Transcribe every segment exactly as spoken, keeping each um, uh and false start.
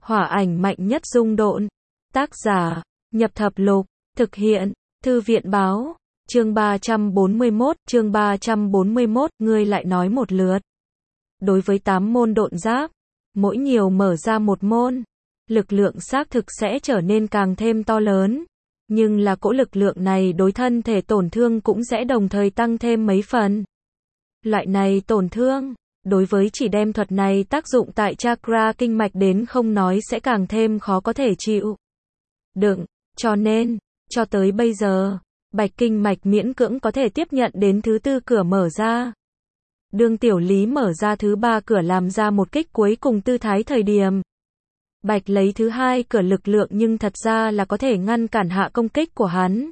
Hỏa ảnh mạnh nhất dung độn. Tác giả, Nhập Thập Lục. Thực hiện, Thư viện báo. Chương ba trăm bốn mươi mốt, chương ba trăm bốn mươi mốt, ngươi lại nói một lượt. Đối với tám môn độn giáp, mỗi nhiều mở ra một môn, lực lượng xác thực sẽ trở nên càng thêm to lớn. Nhưng là cỗ lực lượng này đối thân thể tổn thương cũng sẽ đồng thời tăng thêm mấy phần. Loại này tổn thương, đối với chỉ đem thuật này tác dụng tại chakra kinh mạch đến không nói sẽ càng thêm khó có thể chịu đựng, cho nên, cho tới bây giờ, bạch kinh mạch miễn cưỡng có thể tiếp nhận đến thứ tư cửa mở ra. Đương Tiểu Lý mở ra thứ ba cửa làm ra một kích cuối cùng tư thái thời điểm. Bạch lấy thứ hai cửa lực lượng nhưng thật ra là có thể ngăn cản hạ công kích của hắn.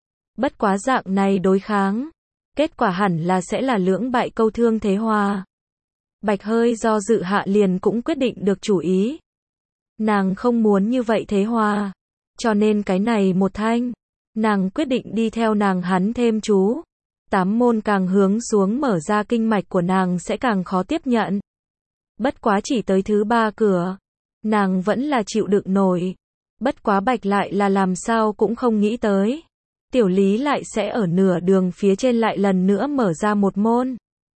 Bất quá dạng này đối kháng, kết quả hẳn là sẽ là lưỡng bại câu thương thế hòa. Bạch hơi do dự hạ liền cũng quyết định được chủ ý. Nàng không muốn như vậy thế hòa. Cho nên cái này một thanh, nàng quyết định đi theo nàng hắn thêm chú. Tám môn càng hướng xuống mở ra kinh mạch của nàng sẽ càng khó tiếp nhận. Bất quá chỉ tới thứ ba cửa, nàng vẫn là chịu đựng nổi. Bất quá Bạch lại là làm sao cũng không nghĩ tới. Tiểu Lý lại sẽ ở nửa đường phía trên lại lần nữa mở ra một môn.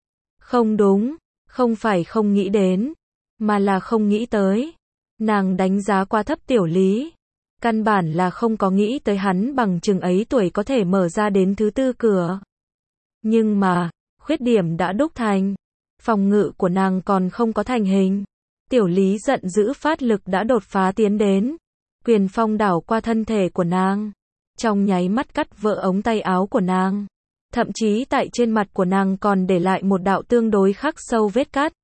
Không đúng, không phải không nghĩ đến, mà là không nghĩ tới. Nàng đánh giá quá thấp Tiểu Lý. Căn bản là không có nghĩ tới hắn bằng chừng ấy tuổi có thể mở ra đến thứ tư cửa. Nhưng mà, khuyết điểm đã đúc thành. Phòng ngự của nàng còn không có thành hình. Tiểu Lý giận dữ phát lực đã đột phá tiến đến. Quyền phong đảo qua thân thể của nàng. Trong nháy mắt cắt vỡ ống tay áo của nàng. Thậm chí tại trên mặt của nàng còn để lại một đạo tương đối khắc sâu vết cắt.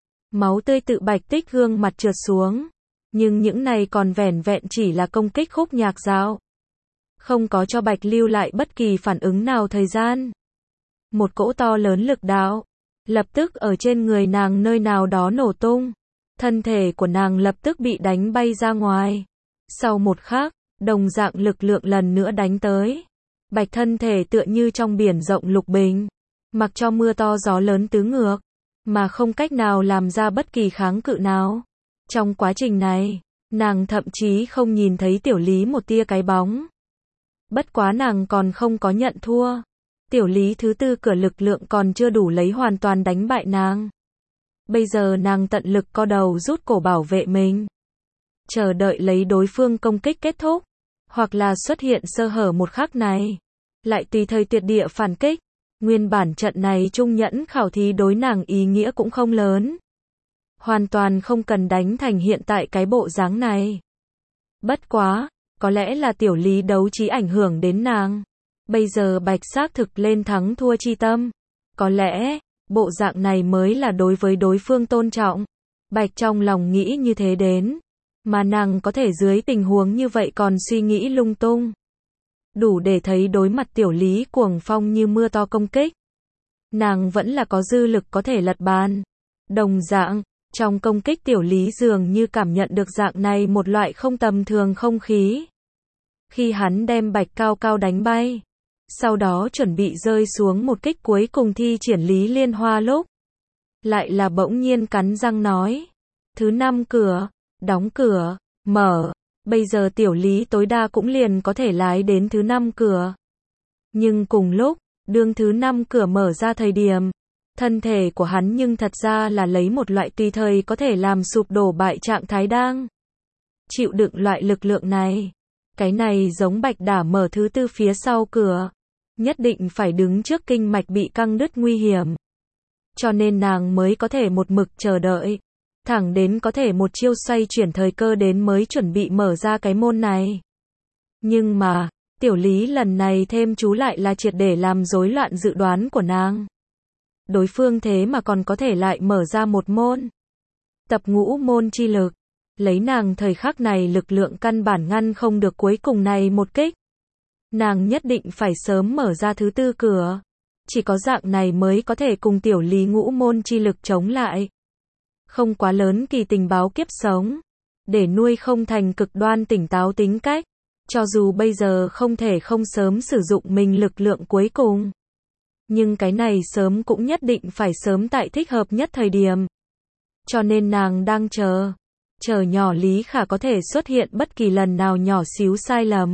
Máu tươi tự bạch tích gương mặt trượt xuống. Nhưng những này còn vẻn vẹn chỉ là công kích khúc nhạc dạo. Không có cho Bạch lưu lại bất kỳ phản ứng nào thời gian. Một cỗ to lớn lực đạo, lập tức ở trên người nàng nơi nào đó nổ tung. Thân thể của nàng lập tức bị đánh bay ra ngoài. Sau một khắc, đồng dạng lực lượng lần nữa đánh tới. Bạch thân thể tựa như trong biển rộng lục bình. Mặc cho mưa to gió lớn tứ ngược. Mà không cách nào làm ra bất kỳ kháng cự nào. Trong quá trình này, nàng thậm chí không nhìn thấy Tiểu Lý một tia cái bóng. Bất quá nàng còn không có nhận thua. Tiểu Lý thứ tư cửa lực lượng còn chưa đủ lấy hoàn toàn đánh bại nàng. Bây giờ nàng tận lực co đầu rút cổ bảo vệ mình. Chờ đợi lấy đối phương công kích kết thúc. Hoặc là xuất hiện sơ hở một khắc này. Lại tùy thời tuyệt địa phản kích. Nguyên bản trận này trung nhẫn khảo thí đối nàng ý nghĩa cũng không lớn. Hoàn toàn không cần đánh thành hiện tại cái bộ dáng này. Bất quá, có lẽ là Tiểu Lý đấu trí ảnh hưởng đến nàng. Bây giờ Bạch xác thực lên thắng thua chi tâm. Có lẽ, bộ dạng này mới là đối với đối phương tôn trọng. Bạch trong lòng nghĩ như thế đến. Mà nàng có thể dưới tình huống như vậy còn suy nghĩ lung tung. Đủ để thấy đối mặt Tiểu Lý cuồng phong như mưa to công kích. Nàng vẫn là có dư lực có thể lật bàn. Đồng dạng, trong công kích Tiểu Lý dường như cảm nhận được dạng này một loại không tầm thường không khí. Khi hắn đem Bạch cao cao đánh bay, sau đó chuẩn bị rơi xuống một kích cuối cùng thi triển Lý Liên Hoa lúc, lại là bỗng nhiên cắn răng nói. Thứ năm cửa, đóng cửa, mở. Bây giờ Tiểu Lý tối đa cũng liền có thể lái đến thứ năm cửa. Nhưng cùng lúc, đương thứ năm cửa mở ra thời điểm, thân thể của hắn nhưng thật ra là lấy một loại tùy thời có thể làm sụp đổ bại trạng thái đang chịu đựng loại lực lượng này. Cái này giống Bạch đả mở thứ tư phía sau cửa. Nhất định phải đứng trước kinh mạch bị căng đứt nguy hiểm. Cho nên nàng mới có thể một mực chờ đợi. Thẳng đến có thể một chiêu xoay chuyển thời cơ đến mới chuẩn bị mở ra cái môn này. Nhưng mà, Tiểu Lý lần này thêm chú lại là triệt để làm rối loạn dự đoán của nàng. Đối phương thế mà còn có thể lại mở ra một môn. Tập ngũ môn chi lực. Lấy nàng thời khắc này lực lượng căn bản ngăn không được cuối cùng này một kích. Nàng nhất định phải sớm mở ra thứ tư cửa. Chỉ có dạng này mới có thể cùng Tiểu Lý ngũ môn chi lực chống lại. Không quá lớn kỳ tình báo kiếp sống. Để nuôi không thành cực đoan tỉnh táo tính cách. Cho dù bây giờ không thể không sớm sử dụng mình lực lượng cuối cùng. Nhưng cái này sớm cũng nhất định phải sớm tại thích hợp nhất thời điểm. Cho nên nàng đang chờ. chờ nhỏ Lý Khả có thể xuất hiện bất kỳ lần nào nhỏ xíu sai lầm.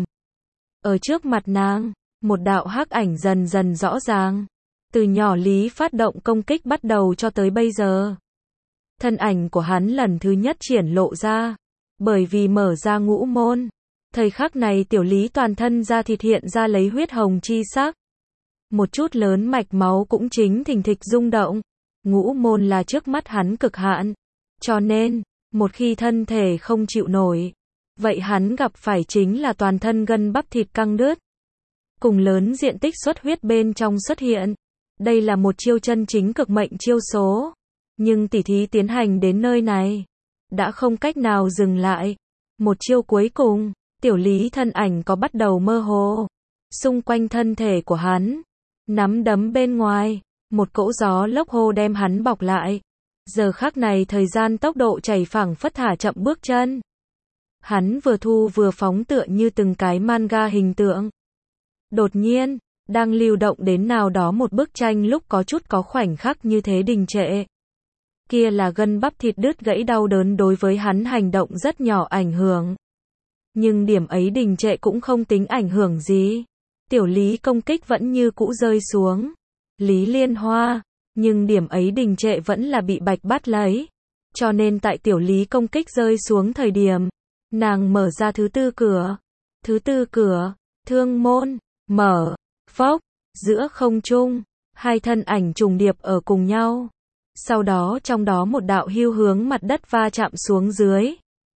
Ở trước mặt nàng, một đạo hắc ảnh dần dần rõ ràng. Từ nhỏ Lý phát động công kích bắt đầu cho tới bây giờ. Thân ảnh của hắn lần thứ nhất triển lộ ra. Bởi vì mở ra ngũ môn. Thời khắc này tiểu Lý toàn thân da thịt hiện ra lấy huyết hồng chi sắc. Một chút lớn mạch máu cũng chính thình thịch rung động. Ngũ môn là trước mắt hắn cực hạn. Cho nên, một khi thân thể không chịu nổi, vậy hắn gặp phải chính là toàn thân gân bắp thịt căng đứt. Cùng lớn diện tích xuất huyết bên trong xuất hiện. Đây là một chiêu chân chính cực mệnh chiêu số. Nhưng tỉ thí tiến hành đến nơi này, đã không cách nào dừng lại. Một chiêu cuối cùng, tiểu Lý thân ảnh có bắt đầu mơ hồ. Xung quanh thân thể của hắn, nắm đấm bên ngoài, một cỗ gió lốc hô đem hắn bọc lại. Giờ khắc này thời gian tốc độ chảy phảng phất thả chậm bước chân. Hắn vừa thu vừa phóng tựa như từng cái manga hình tượng. Đột nhiên, đang lưu động đến nào đó một bức tranh lúc có chút có khoảnh khắc như thế đình trệ. Kia là gân bắp thịt đứt gãy đau đớn đối với hắn hành động rất nhỏ ảnh hưởng. Nhưng điểm ấy đình trệ cũng không tính ảnh hưởng gì. Tiểu Lý công kích vẫn như cũ rơi xuống. Lý Liên Hoa, nhưng điểm ấy đình trệ vẫn là bị Bạch bắt lấy. Cho nên tại tiểu Lý công kích rơi xuống thời điểm, nàng mở ra thứ tư cửa. Thứ tư cửa, thương môn, mở, phốc, giữa không trung, hai thân ảnh trùng điệp ở cùng nhau. Sau đó trong đó một đạo hưu hướng mặt đất va chạm xuống dưới.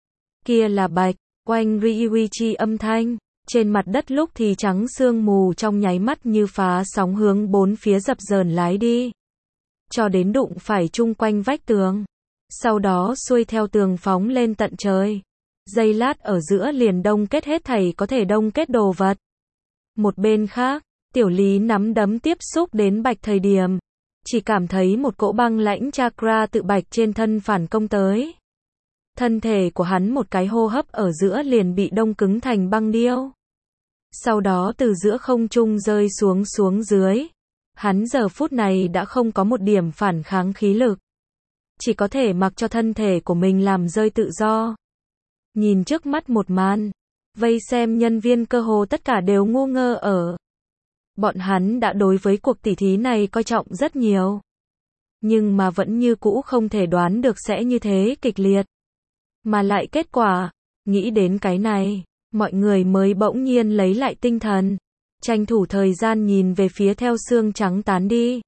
Kia là Bạch, oanh Ryuichi âm thanh. Trên mặt đất lúc thì trắng sương mù trong nháy mắt như phá sóng hướng bốn phía dập dờn lái đi. Cho đến đụng phải chung quanh vách tường. Sau đó xuôi theo tường phóng lên tận trời. Giây lát ở giữa liền đông kết hết thảy có thể đông kết đồ vật. Một bên khác, tiểu Lý nắm đấm tiếp xúc đến Bạch thời điểm. Chỉ cảm thấy một cỗ băng lãnh chakra tự Bạch trên thân phản công tới. Thân thể của hắn một cái hô hấp ở giữa liền bị đông cứng thành băng điêu. Sau đó từ giữa không trung rơi xuống xuống dưới. Hắn giờ phút này đã không có một điểm phản kháng khí lực. Chỉ có thể mặc cho thân thể của mình làm rơi tự do. Nhìn trước mắt một màn. Vây xem nhân viên cơ hồ tất cả đều ngu ngơ ở. Bọn hắn đã đối với cuộc tỉ thí này coi trọng rất nhiều. Nhưng mà vẫn như cũ không thể đoán được sẽ như thế kịch liệt. Mà lại kết quả, nghĩ đến cái này, mọi người mới bỗng nhiên lấy lại tinh thần. Tranh thủ thời gian nhìn về phía theo xương trắng tán đi.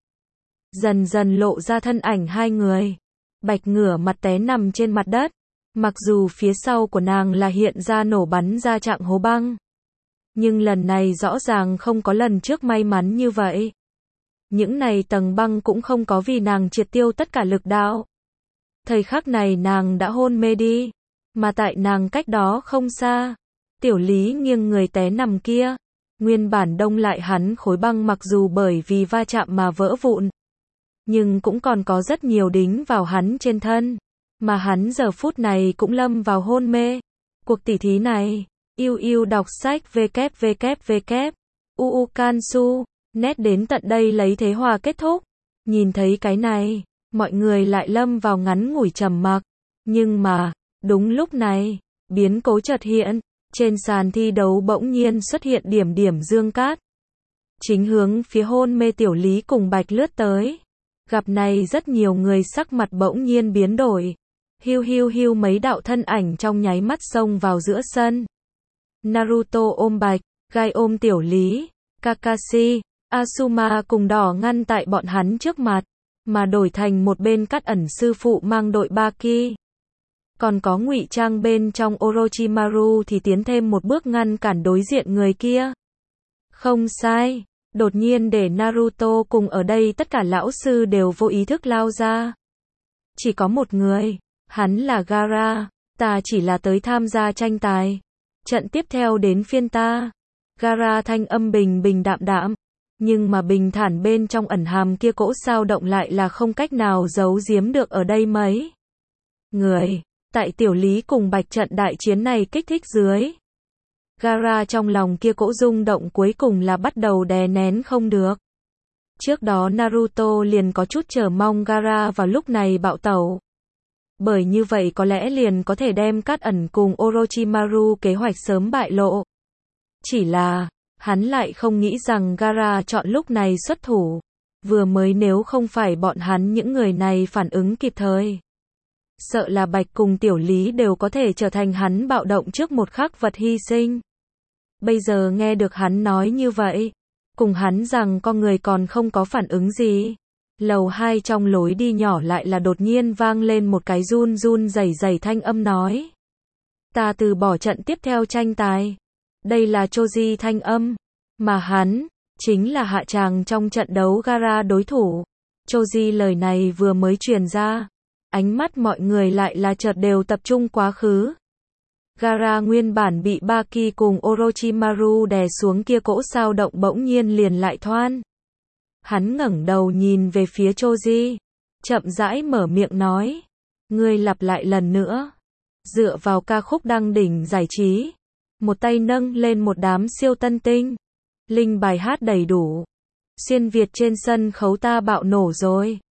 Dần dần lộ ra thân ảnh hai người. Bạch ngửa mặt té nằm trên mặt đất. Mặc dù phía sau của nàng là hiện ra nổ bắn ra trạng hố băng. Nhưng lần này rõ ràng không có lần trước may mắn như vậy. Những này tầng băng cũng không có vì nàng triệt tiêu tất cả lực đạo. Thời khắc này nàng đã hôn mê đi. Mà tại nàng cách đó không xa. Tiểu Lý nghiêng người té nằm kia. Nguyên bản đông lại hắn khối băng mặc dù bởi vì va chạm mà vỡ vụn. Nhưng cũng còn có rất nhiều đính vào hắn trên thân. Mà hắn giờ phút này cũng lâm vào hôn mê. Cuộc tỉ thí này. Yêu yêu đọc sách www. uu Kansu. Nét đến tận đây lấy thế hòa kết thúc. Nhìn thấy cái này. Mọi người lại lâm vào ngắn ngủi trầm mặc. Nhưng mà. Đúng lúc này. Biến cố chợt hiện. Trên sàn thi đấu bỗng nhiên xuất hiện điểm điểm dương cát. Chính hướng phía hôn mê tiểu Lý cùng Bạch lướt tới. Gặp này rất nhiều người sắc mặt bỗng nhiên biến đổi. Hiu hiu hiu mấy đạo thân ảnh trong nháy mắt xông vào giữa sân. Naruto ôm Bạch, Gai ôm tiểu Lý, Kakashi, Asuma cùng đỏ ngăn tại bọn hắn trước mặt. Mà đổi thành một bên Cát Ẩn sư phụ mang đội Baki. Còn có ngụy trang bên trong Orochimaru thì tiến thêm một bước ngăn cản đối diện người kia. Không sai, đột nhiên để Naruto cùng ở đây tất cả lão sư đều vô ý thức lao ra. Chỉ có một người, hắn là Gaara, ta chỉ là tới tham gia tranh tài. Trận tiếp theo đến phiên ta. Gaara thanh âm bình bình đạm đạm, nhưng mà bình thản bên trong ẩn hàm kia cỗ sao động lại là không cách nào giấu giếm được ở đây mấy người. Tại tiểu Lý cùng Bạch trận đại chiến này kích thích dưới. Gaara trong lòng kia cỗ rung động cuối cùng là bắt đầu đè nén không được. Trước đó Naruto liền có chút chờ mong Gaara vào lúc này bạo tẩu. Bởi như vậy có lẽ liền có thể đem Cát Ẩn cùng Orochimaru kế hoạch sớm bại lộ. Chỉ là, hắn lại không nghĩ rằng Gaara chọn lúc này xuất thủ. Vừa mới nếu không phải bọn hắn những người này phản ứng kịp thời, sợ là Bạch cùng Tiểu Lý đều có thể trở thành hắn bạo động trước một khắc vật hy sinh. Bây giờ nghe được hắn nói như vậy, cùng hắn rằng con người còn không có phản ứng gì. Lầu hai trong lối đi nhỏ lại là đột nhiên vang lên một cái run run rẩy rẩy thanh âm nói. Ta từ bỏ trận tiếp theo tranh tài. Đây là Choji thanh âm, mà hắn, chính là hạ tràng trong trận đấu Gaara đối thủ. Choji lời này vừa mới truyền ra, ánh mắt mọi người lại là chợt đều tập trung quá khứ. Gaara nguyên bản bị Baki cùng Orochimaru đè xuống kia cỗ sao động bỗng nhiên liền lại thoan. Hắn ngẩng đầu nhìn về phía Choji, chậm rãi mở miệng nói. Ngươi lặp lại lần nữa. Dựa vào ca khúc đăng đỉnh giải trí. Một tay nâng lên một đám siêu tân tinh. Linh bài hát đầy đủ. Xuyên Việt trên sân khấu ta bạo nổ rồi.